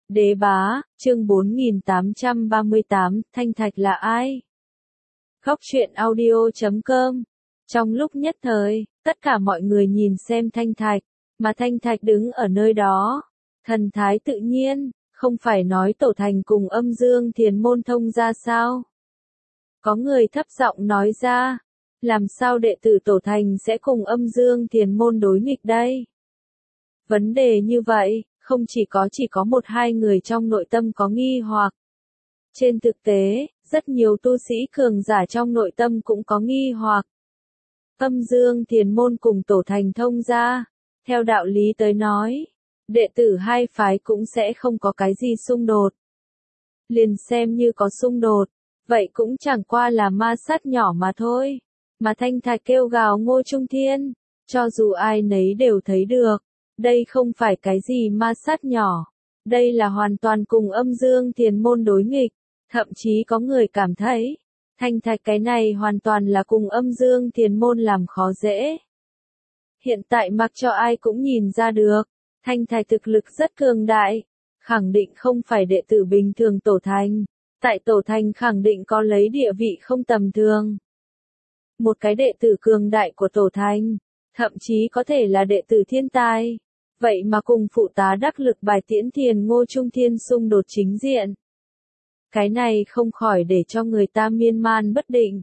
Đế bá, chương 4838, Thanh Thạch là ai? Góc truyện audio.com. Trong lúc nhất thời, tất cả mọi người nhìn xem Thanh Thạch, mà Thanh Thạch đứng ở nơi đó. Thần thái tự nhiên, không phải nói Tổ Thành cùng Âm Dương Thiền Môn thông ra sao? Có người thấp giọng nói ra, làm sao đệ tử Tổ Thành sẽ cùng Âm Dương Thiền Môn đối nghịch đây? Vấn đề như vậy, không chỉ có một hai người trong nội tâm có nghi hoặc. Trên thực tế, rất nhiều tu sĩ cường giả trong nội tâm cũng có nghi hoặc. Âm Dương Thiền Môn cùng Tổ Thành thông ra, theo đạo lý tới nói, đệ tử hai phái cũng sẽ không có cái gì xung đột. Liền xem như có xung đột, vậy cũng chẳng qua là ma sát nhỏ mà thôi. Mà Thanh Thạch kêu gào Ngô Trung Thiên, cho dù ai nấy đều thấy được, đây không phải cái gì ma sát nhỏ, đây là hoàn toàn cùng Âm Dương Thiền Môn đối nghịch, thậm chí có người cảm thấy, Thanh Thạch cái này hoàn toàn là cùng Âm Dương Thiền Môn làm khó dễ. Hiện tại mặc cho ai cũng nhìn ra được, Thanh Thạch thực lực rất cường đại, khẳng định không phải đệ tử bình thường Tổ Thành, tại Tổ Thành khẳng định có lấy địa vị không tầm thường. Một cái đệ tử cường đại của Tổ Thành, thậm chí có thể là đệ tử thiên tài, vậy mà cùng phụ tá đắc lực Bài Tiễn Thiền Ngô Trung Thiên xung đột chính diện. Cái này không khỏi để cho người ta miên man bất định.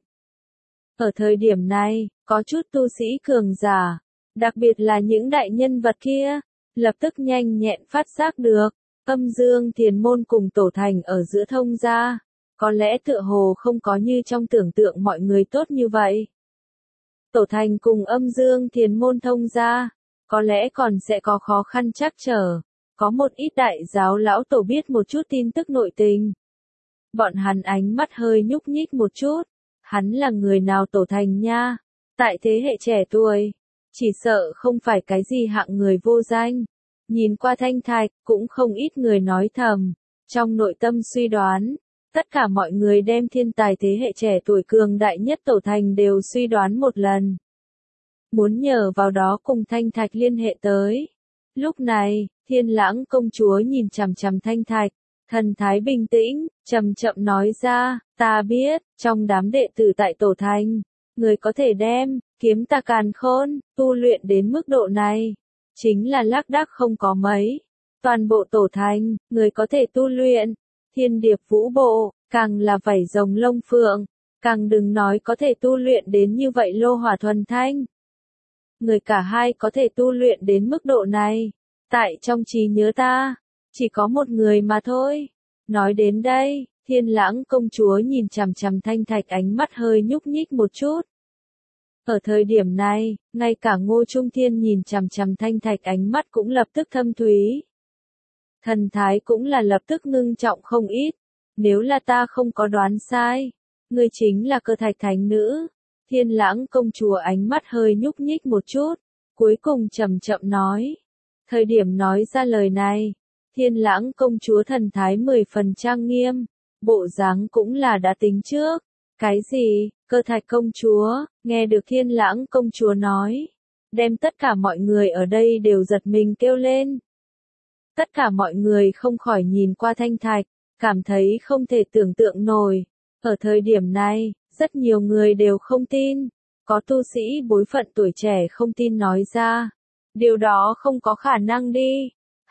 Ở thời điểm này, có chút tu sĩ cường giả, đặc biệt là những đại nhân vật kia, lập tức nhanh nhẹn phát giác được, Âm Dương Thiền Môn cùng Tổ Thành ở giữa thông gia, có lẽ tựa hồ không có như trong tưởng tượng mọi người tốt như vậy. Tổ Thành cùng Âm Dương Thiền Môn thông gia, có lẽ còn sẽ có khó khăn trắc trở, có một ít đại giáo lão tổ biết một chút tin tức nội tình. Bọn hắn ánh mắt hơi nhúc nhích một chút, hắn là người nào Tổ Thành nha, tại thế hệ trẻ tuổi, chỉ sợ không phải cái gì hạng người vô danh. Nhìn qua Thanh Thạch, cũng không ít người nói thầm, trong nội tâm suy đoán, tất cả mọi người đem thiên tài thế hệ trẻ tuổi cường đại nhất Tổ Thành đều suy đoán một lần. Muốn nhờ vào đó cùng Thanh Thạch liên hệ tới. Lúc này, Thiên Lãng công chúa nhìn chằm chằm Thanh Thạch, thần thái bình tĩnh, chậm chậm nói ra, ta biết, trong đám đệ tử tại Tổ Thành, người có thể đem kiếm ta càn khôn tu luyện đến mức độ này, chính là lác đác không có mấy. Toàn bộ Tổ Thành, người có thể tu luyện Thiên Điệp Vũ Bộ, càng là vảy rồng lông phượng, càng đừng nói có thể tu luyện đến như vậy lô hỏa thuần thanh. Người cả hai có thể tu luyện đến mức độ này, tại trong trí nhớ ta, chỉ có một người mà thôi. Nói đến đây, Thiên Lãng công chúa nhìn chằm chằm Thanh Thạch ánh mắt hơi nhúc nhích một chút. Ở thời điểm này, ngay cả Ngô Trung Thiên nhìn chằm chằm Thanh Thạch ánh mắt cũng lập tức thâm thúy. Thần thái cũng là lập tức ngưng trọng không ít. Nếu là ta không có đoán sai, ngươi chính là Cơ Thạch thánh nữ. Thiên Lãng công chúa ánh mắt hơi nhúc nhích một chút, cuối cùng chậm chậm nói. Thời điểm nói ra lời này, Thiên Lãng công chúa thần thái 10 phần trang nghiêm, bộ dáng cũng là đã tính trước. Cái gì? Cơ Thạch công chúa, nghe được Thiên Lãng công chúa nói, đem tất cả mọi người ở đây đều giật mình kêu lên. Tất cả mọi người không khỏi nhìn qua Thanh Thạch, cảm thấy không thể tưởng tượng nổi. Ở thời điểm này, rất nhiều người đều không tin, có tu sĩ bối phận tuổi trẻ không tin nói ra. Điều đó không có khả năng đi.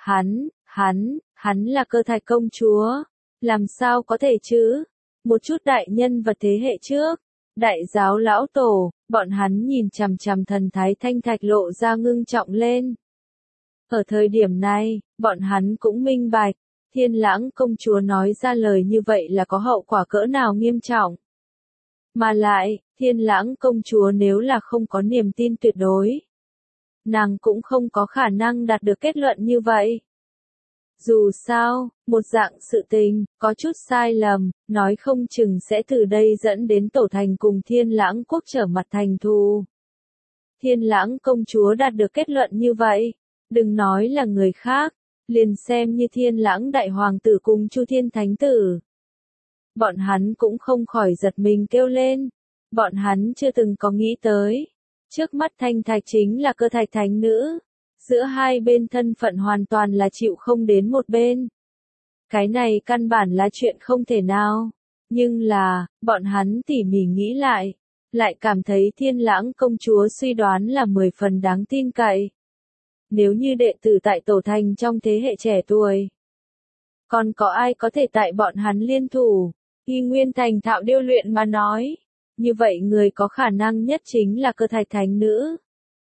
Hắn là Cơ Thạch công chúa. Làm sao có thể chứ? Một chút đại nhân vật thế hệ trước, đại giáo lão tổ, bọn hắn nhìn chằm chằm thần thái Thanh Thạch lộ ra ngưng trọng lên. Ở thời điểm này, bọn hắn cũng minh bạch, Thiên Lãng công chúa nói ra lời như vậy là có hậu quả cỡ nào nghiêm trọng. Mà lại, Thiên Lãng công chúa nếu là không có niềm tin tuyệt đối, nàng cũng không có khả năng đạt được kết luận như vậy. Dù sao, một dạng sự tình, có chút sai lầm, nói không chừng sẽ từ đây dẫn đến Tổ Thành cùng Thiên Lãng quốc trở mặt thành thù. Thiên Lãng công chúa đạt được kết luận như vậy, đừng nói là người khác, liền xem như Thiên Lãng đại hoàng tử cùng Chu Thiên thánh tử. Bọn hắn cũng không khỏi giật mình kêu lên, bọn hắn chưa từng có nghĩ tới. Trước mắt Thanh Thạch chính là Cơ Thạch thánh nữ. Giữa hai bên thân phận hoàn toàn là chịu không đến một bên. Cái này căn bản là chuyện không thể nào. Nhưng là, bọn hắn tỉ mỉ nghĩ lại cảm thấy Thiên Lãng công chúa suy đoán là 10 phần đáng tin cậy. Nếu như đệ tử tại tổ thành trong thế hệ trẻ tuổi, còn có ai có thể tại bọn hắn liên thủ, y nguyên thành thạo điêu luyện mà nói, như vậy người có khả năng nhất chính là Cơ Thạch Thánh Nữ.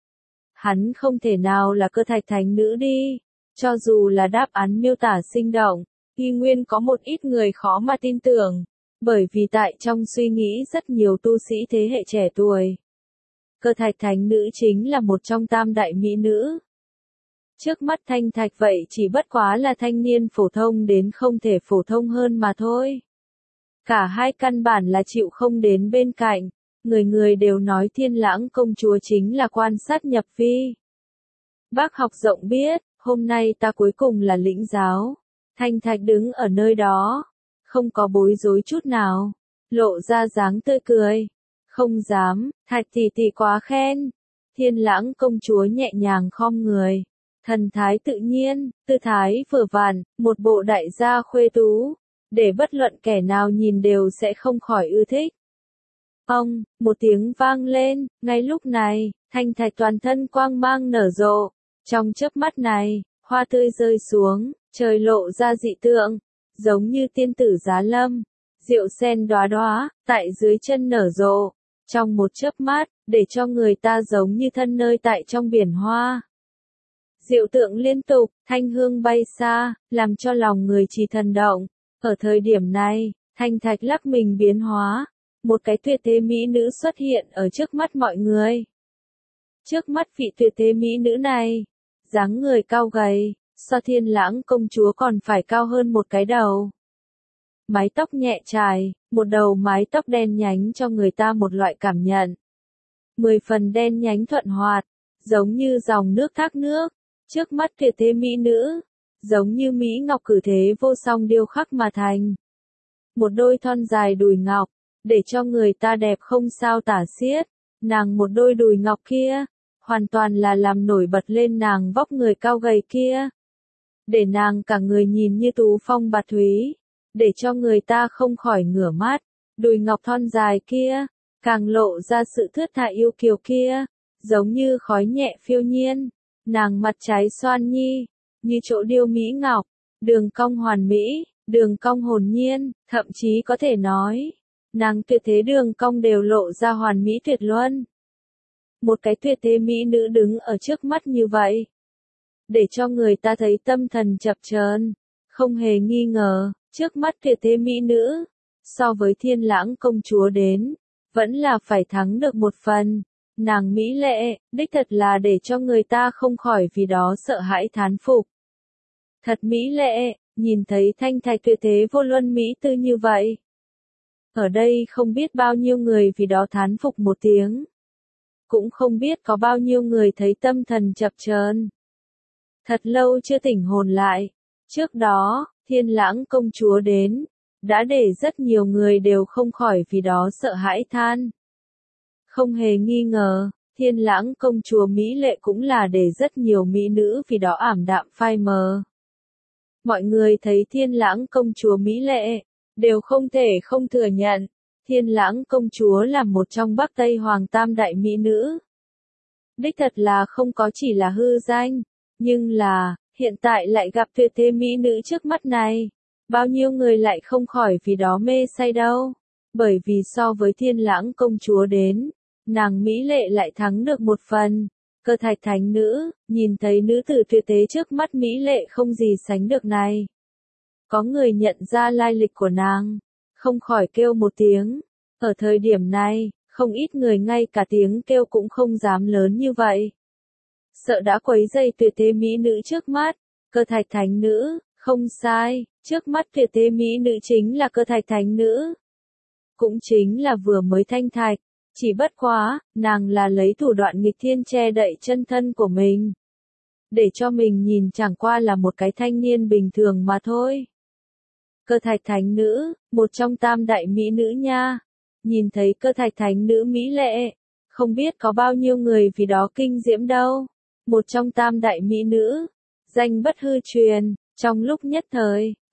Hắn không thể nào là Cơ Thạch Thánh Nữ đi, cho dù là đáp án miêu tả sinh động, y nguyên có một ít người khó mà tin tưởng, bởi vì tại trong suy nghĩ rất nhiều tu sĩ thế hệ trẻ tuổi, Cơ Thạch Thánh Nữ chính là một trong tam đại mỹ nữ. Trước mắt Thanh Thạch vậy chỉ bất quá là thanh niên phổ thông đến không thể phổ thông hơn mà thôi. Cả hai căn bản là chịu không đến bên cạnh, người đều nói Thiên Lãng công chúa chính là quan sát nhập vi. Bác học rộng biết, hôm nay ta cuối cùng là lĩnh giáo. Thanh Thạch đứng ở nơi đó, không có bối rối chút nào, lộ ra dáng tươi cười. Không dám, Thạch tỷ tỷ quá khen. Thiên Lãng công chúa nhẹ nhàng khom người, thần thái tự nhiên, tư thái vừa vặn, một bộ đại gia khuê tú, để bất luận kẻ nào nhìn đều sẽ không khỏi ưa thích. Ông, một tiếng vang lên, ngay lúc này, Thanh Thạch toàn thân quang mang nở rộ, trong chớp mắt này, hoa tươi rơi xuống, trời lộ ra dị tượng, giống như tiên tử giá lâm, diệu sen đóa đóa, tại dưới chân nở rộ, trong một chớp mắt, để cho người ta giống như thân nơi tại trong biển hoa. Diệu tượng liên tục, thanh hương bay xa, làm cho lòng người trì thần động. Ở thời điểm này, Thanh Thạch lắc mình biến hóa, một cái tuyệt thế mỹ nữ xuất hiện ở trước mắt mọi người. Trước mắt vị tuyệt thế mỹ nữ này, dáng người cao gầy, so Thiên Lãng công chúa còn phải cao hơn một cái đầu. Mái tóc nhẹ trải, một đầu mái tóc đen nhánh cho người ta một loại cảm nhận. 10 phần đen nhánh thuận hoạt, giống như dòng nước thác nước. Trước mắt tuyệt thế mỹ nữ, giống như mỹ ngọc cử thế vô song điêu khắc mà thành. Một đôi thon dài đùi ngọc, để cho người ta đẹp không sao tả xiết. Nàng một đôi đùi ngọc kia, hoàn toàn là làm nổi bật lên nàng vóc người cao gầy kia. Để nàng cả người nhìn như tú phong bạt thúy, để cho người ta không khỏi ngửa mắt. Đùi ngọc thon dài kia, càng lộ ra sự thướt tha yêu kiều kia, giống như khói nhẹ phiêu nhiên. Nàng mặt trái xoan nhi, như chỗ điêu mỹ ngọc, đường cong hoàn mỹ, đường cong hồn nhiên, thậm chí có thể nói, nàng tuyệt thế đường cong đều lộ ra hoàn mỹ tuyệt luân. Một cái tuyệt thế mỹ nữ đứng ở trước mắt như vậy, để cho người ta thấy tâm thần chập chờn, không hề nghi ngờ, trước mắt tuyệt thế mỹ nữ, so với Thiên Lãng công chúa đến, vẫn là phải thắng được một phần. Nàng mỹ lệ, đích thật là để cho người ta không khỏi vì đó sợ hãi thán phục. Thật mỹ lệ, nhìn thấy Thanh Thạch tuyệt thế vô luân mỹ tư như vậy. Ở đây không biết bao nhiêu người vì đó thán phục một tiếng. Cũng không biết có bao nhiêu người thấy tâm thần chập chờn. Thật lâu chưa tỉnh hồn lại. Trước đó, Thiên Lãng công chúa đến, đã để rất nhiều người đều không khỏi vì đó sợ hãi than. Không hề nghi ngờ, Thiên Lãng công chúa mỹ lệ cũng là để rất nhiều mỹ nữ vì đó ảm đạm phai mờ. Mọi người thấy Thiên Lãng công chúa mỹ lệ, đều không thể không thừa nhận, Thiên Lãng công chúa là một trong Bắc Tây Hoàng tam đại mỹ nữ. Đích thật là không có chỉ là hư danh, nhưng là, hiện tại lại gặp tuyệt thế mỹ nữ trước mắt này. Bao nhiêu người lại không khỏi vì đó mê say đâu. Bởi vì so với Thiên Lãng công chúa đến, nàng mỹ lệ lại thắng được một phần. Cơ Thạch thánh nữ, nhìn thấy nữ tử tuyệt thế trước mắt mỹ lệ không gì sánh được này. Có người nhận ra lai lịch của nàng, không khỏi kêu một tiếng. Ở thời điểm này, không ít người ngay cả tiếng kêu cũng không dám lớn như vậy. Sợ đã quấy rầy tuyệt thế mỹ nữ trước mắt. Cơ Thạch thánh nữ, không sai, trước mắt tuyệt thế mỹ nữ chính là Cơ Thạch thánh nữ. Cũng chính là vừa mới Thanh Thạch. Chỉ bất quá, nàng là lấy thủ đoạn nghịch thiên che đậy chân thân của mình. Để cho mình nhìn chẳng qua là một cái thanh niên bình thường mà thôi. Cơ Thạch thánh nữ, một trong tam đại mỹ nữ nha. Nhìn thấy Cơ Thạch thánh nữ mỹ lệ, không biết có bao nhiêu người vì đó kinh diễm đâu. Một trong tam đại mỹ nữ, danh bất hư truyền, trong lúc nhất thời,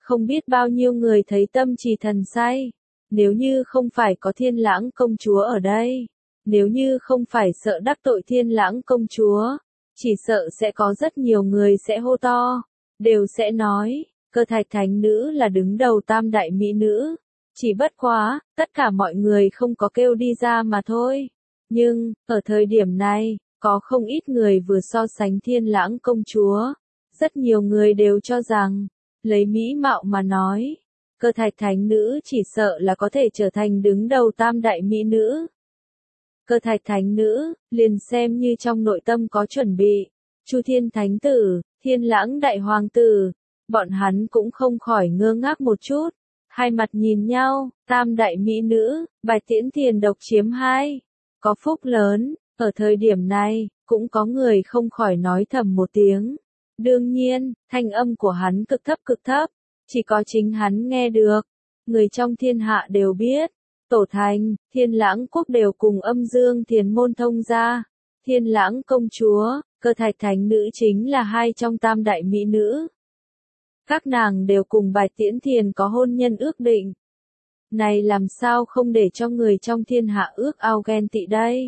Không biết bao nhiêu người thấy tâm trì thần say. Nếu như không phải có Thiên Lãng công chúa ở đây, nếu như không phải sợ đắc tội Thiên Lãng công chúa, chỉ sợ sẽ có rất nhiều người sẽ hô to, đều sẽ nói, Cơ Thạch thánh nữ là đứng đầu tam đại mỹ nữ. Chỉ bất quá, tất cả mọi người không có kêu đi ra mà thôi. Nhưng, ở thời điểm này, có không ít người vừa so sánh Thiên Lãng công chúa. Rất nhiều người đều cho rằng, lấy mỹ mạo mà nói, Cơ Thạch thánh nữ chỉ sợ là có thể trở thành đứng đầu tam đại mỹ nữ. Cơ Thạch thánh nữ, liền xem như trong nội tâm có chuẩn bị, Chu Thiên thánh tử, Thiên Lãng đại hoàng tử, bọn hắn cũng không khỏi ngơ ngác một chút, hai mặt nhìn nhau, tam đại mỹ nữ, Bạch Tiễn Thiền độc chiếm hai, có phúc lớn, ở thời điểm này, cũng có người không khỏi nói thầm một tiếng. Đương nhiên, thanh âm của hắn cực thấp, chỉ có chính hắn nghe được, người trong thiên hạ đều biết. Tổ Thành, Thiên Lãng quốc đều cùng Âm Dương Thiền môn thông gia. Thiên Lãng công chúa, Cơ Thạch thánh nữ chính là hai trong tam đại mỹ nữ. Các nàng đều cùng Bạch Tiễn Thiền có hôn nhân ước định. Này làm sao không để cho người trong thiên hạ ước ao ghen tị đây?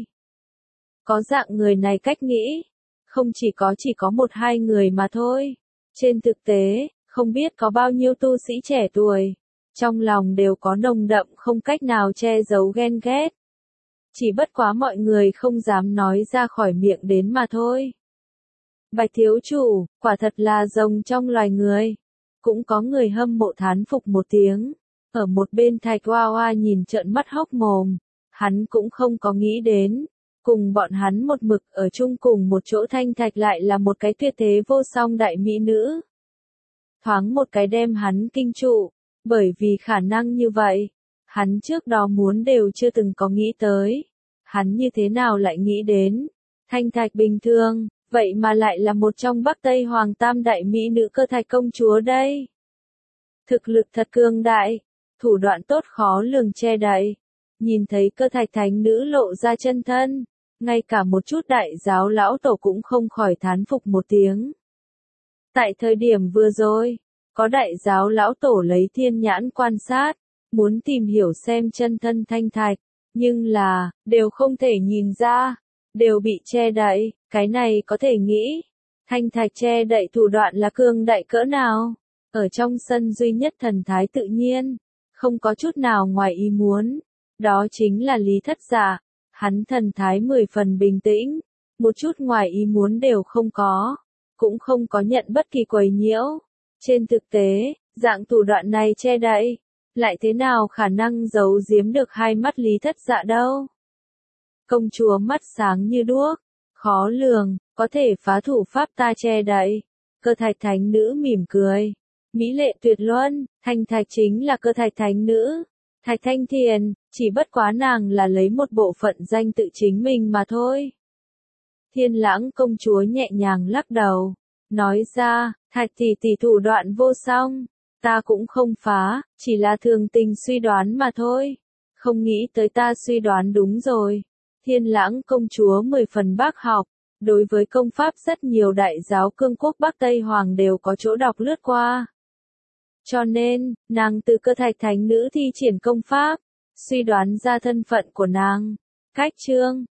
Có dạng người này cách nghĩ, không chỉ có một hai người mà thôi. Trên thực tế, không biết có bao nhiêu tu sĩ trẻ tuổi, trong lòng đều có nồng đậm không cách nào che giấu ghen ghét. Chỉ bất quá mọi người không dám nói ra khỏi miệng đến mà thôi. Bạch thiếu chủ, quả thật là rồng trong loài người. Cũng có người hâm mộ thán phục một tiếng. Ở một bên Thạch Hoa Hoa nhìn trợn mắt hốc mồm. Hắn cũng không có nghĩ đến. Cùng bọn hắn một mực ở chung cùng một chỗ Thanh Thạch lại là một cái tuyệt thế vô song đại mỹ nữ. Thoáng một cái đem hắn kinh trụ. Bởi vì khả năng như vậy, hắn trước đó muốn đều chưa từng có nghĩ tới. Hắn như thế nào lại nghĩ đến? Thanh Thạch bình thường, vậy mà lại là một trong Bắc Tây Hoàng tam đại mỹ nữ Cơ Thạch công chúa đây. Thực lực thật cường đại, thủ đoạn tốt khó lường che đậy. Nhìn thấy Cơ Thạch thánh nữ lộ ra chân thân, ngay cả một chút đại giáo lão tổ cũng không khỏi thán phục một tiếng. Tại thời điểm vừa rồi, có đại giáo lão tổ lấy thiên nhãn quan sát, muốn tìm hiểu xem chân thân Thanh Thạch, nhưng là, đều không thể nhìn ra, đều bị che đậy, cái này có thể nghĩ. Thanh Thạch che đậy thủ đoạn là cường đại cỡ nào, ở trong sân duy nhất thần thái tự nhiên, không có chút nào ngoài ý muốn, đó chính là Lý Thất Dạ, hắn thần thái 10 phần bình tĩnh, một chút ngoài ý muốn đều không có, cũng không có nhận bất kỳ quấy nhiễu. Trên thực tế, dạng thủ đoạn này che đậy, lại thế nào khả năng giấu giếm được hai mắt Lý Thất Dạ đâu. Công chúa mắt sáng như đuốc, khó lường, có thể phá thủ pháp ta che đậy. Cơ Thạch thánh nữ mỉm cười, mỹ lệ tuyệt luân, Thanh Thạch chính là Cơ Thạch thánh nữ. Thạch Thanh Thiền, chỉ bất quá nàng là lấy một bộ phận danh tự chính mình mà thôi. Thiên Lãng công chúa nhẹ nhàng lắc đầu, nói ra, Thạch tỷ thủ đoạn vô song, ta cũng không phá, chỉ là thường tình suy đoán mà thôi. Không nghĩ tới ta suy đoán đúng rồi. Thiên Lãng công chúa 10 phần bác học, đối với công pháp rất nhiều đại giáo cương quốc Bắc Tây Hoàng đều có chỗ đọc lướt qua. Cho nên, nàng từ Cơ Thạch thánh nữ thi triển công pháp, suy đoán ra thân phận của nàng. Cách chương